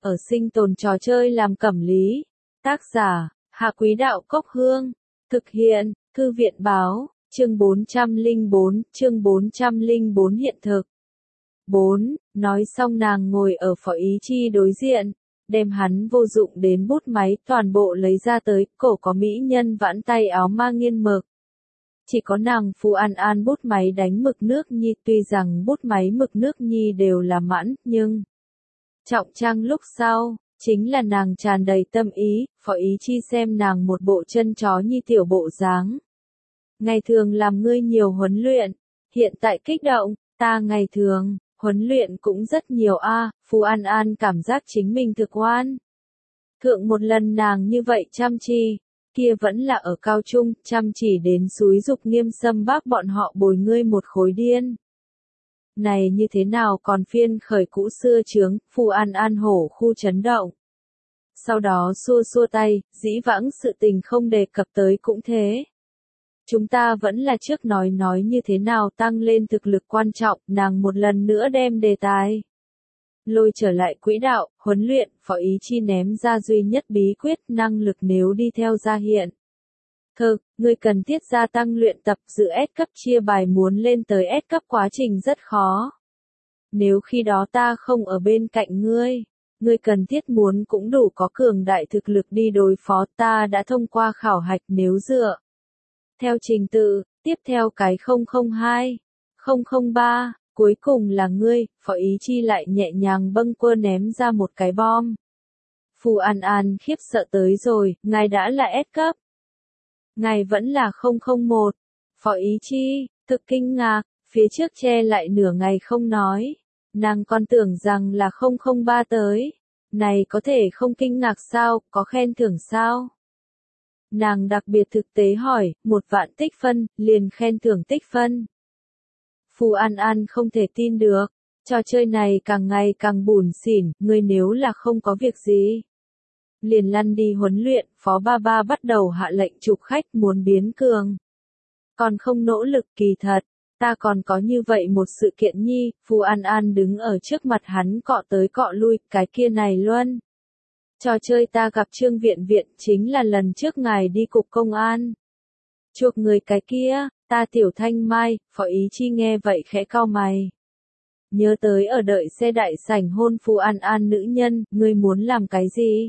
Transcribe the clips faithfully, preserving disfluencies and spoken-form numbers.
ở sinh tồn trò chơi làm cẩm lý. Tác giả, Hạ Quý Đạo Cốc Hương. Thực hiện, Thư viện Báo, chương bốn trăm lẻ bốn, chương bốn trăm lẻ bốn hiện thực. bốn. Nói xong nàng ngồi ở Phó Ý Chi đối diện, đem hắn vô dụng đến bút máy toàn bộ lấy ra tới, cổ có mỹ nhân vãn tay áo mang nghiên mực. Chỉ có nàng Phù An An bút máy đánh mực nước nhi, tuy rằng bút máy mực nước nhi đều là mãn, nhưng trọng trang lúc sau, chính là nàng tràn đầy tâm ý, Phó Ý Chi xem nàng một bộ chân chó nhi tiểu bộ dáng. Ngày thường làm ngươi nhiều huấn luyện, hiện tại kích động, ta ngày thường, huấn luyện cũng rất nhiều a. À, Phù An An cảm giác chính mình thực oan. Thượng một lần nàng như vậy chăm chỉ, kia vẫn là ở cao trung, chăm chỉ đến xúi dục Nghiêm Sâm bác bọn họ bồi ngươi một khối điên. Này như thế nào còn phiên khởi cũ xưa chướng, Phù An An hổ khu chấn động. Sau đó xua xua tay, dĩ vãng sự tình không đề cập tới cũng thế. Chúng ta vẫn là trước nói nói như thế nào tăng lên thực lực quan trọng, nàng một lần nữa đem đề tài lôi trở lại quỹ đạo, huấn luyện, Phó Ý Chi ném ra duy nhất bí quyết, năng lực nếu đi theo gia hiện. Thực, ngươi cần thiết gia tăng luyện tập, dự S cấp chia bài muốn lên tới S cấp quá trình rất khó. Nếu khi đó ta không ở bên cạnh ngươi, ngươi cần thiết muốn cũng đủ có cường đại thực lực đi đối phó, ta đã thông qua khảo hạch, nếu dựa theo trình tự, tiếp theo cái không không hai, không không ba, cuối cùng là ngươi, Phó Ý Chi lại nhẹ nhàng bâng quơ ném ra một cái bom. Phù An An khiếp sợ tới rồi, ngài đã là S cấp. Ngài vẫn là không không một. Phó Ý Chi, thực kinh ngạc, phía trước che lại nửa ngày không nói. Nàng còn tưởng rằng là không không ba tới. Này có thể không kinh ngạc sao, có khen thưởng sao? Nàng đặc biệt thực tế hỏi, một vạn tích phân, liền khen thưởng tích phân. Phù An An không thể tin được, trò chơi này càng ngày càng bủn xỉn, ngươi nếu là không có việc gì. Liền lăn đi huấn luyện, Phó Ba Ba bắt đầu hạ lệnh chụp khách muốn biến cường. Còn không nỗ lực kỳ thật, ta còn có như vậy một sự kiện nhi, Phù An An đứng ở trước mặt hắn cọ tới cọ lui, cái kia này luôn. Trò chơi ta gặp Trương Viện Viện chính là lần trước ngài đi cục công an. Chuộc người cái kia, ta Tiểu Thanh Mai, Phó Ý Chi nghe vậy khẽ cau mày. Nhớ tới ở đợi xe đại sảnh hôn Phù An An nữ nhân, ngươi muốn làm cái gì?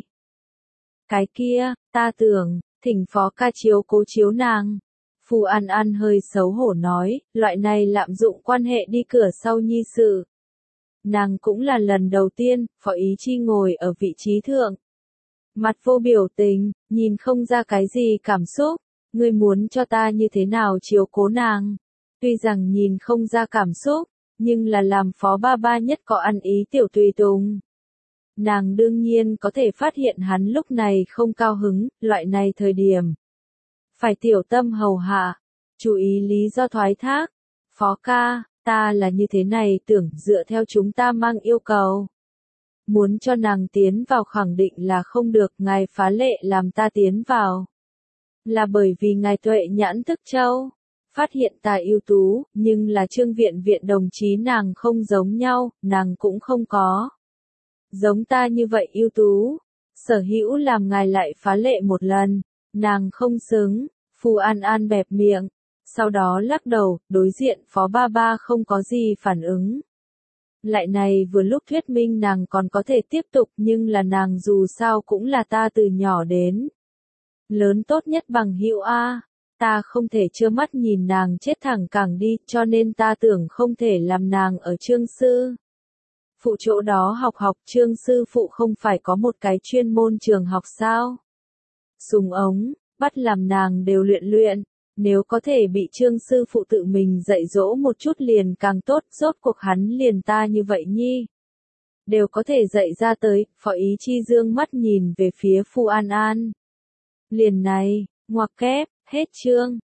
Cái kia, ta tưởng, thỉnh Phó ca chiếu cố chiếu nàng. Phù An An hơi xấu hổ nói, loại này lạm dụng quan hệ đi cửa sau nhi sự. Nàng cũng là lần đầu tiên, Phó Ý Chi ngồi ở vị trí thượng. Mặt vô biểu tình, nhìn không ra cái gì cảm xúc, ngươi muốn cho ta như thế nào chiếu cố nàng. Tuy rằng nhìn không ra cảm xúc, nhưng là làm Phó Ba Ba nhất có ăn ý tiểu tùy tùng. Nàng đương nhiên có thể phát hiện hắn lúc này không cao hứng, loại này thời điểm. Phải tiểu tâm hầu hạ, chú ý lý do thoái thác. Phó ca, ta là như thế này tưởng dựa theo chúng ta mang yêu cầu. Muốn cho nàng tiến vào khẳng định là không được, ngài phá lệ làm ta tiến vào. Là bởi vì ngài tuệ nhãn thức châu. Phát hiện ta ưu tú, nhưng là Trương Viện Viện đồng chí nàng không giống nhau, nàng cũng không có. Giống ta như vậy ưu tú. Sở hữu làm ngài lại phá lệ một lần, nàng không xứng. Phù An An bẹp miệng. Sau đó lắc đầu, đối diện Phó Ba Ba không có gì phản ứng. Lại này vừa lúc thuyết minh nàng còn có thể tiếp tục, nhưng là nàng dù sao cũng là ta từ nhỏ đến lớn tốt nhất bằng hữu A. Ta không thể trơ mắt nhìn nàng chết thẳng cẳng đi, cho nên ta tưởng không thể làm nàng ở Trương sư phụ chỗ đó học học. Trương sư phụ không phải có một cái chuyên môn trường học sao? Súng ống, bắt làm nàng đều luyện luyện. Nếu có thể bị Trương sư phụ tự mình dạy dỗ một chút liền càng tốt, rốt cuộc hắn liền ta như vậy nhi. Đều có thể dạy ra tới, Phó Ý Chi dương mắt nhìn về phía Phù An An. Liền này, ngoặc kép, hết chương.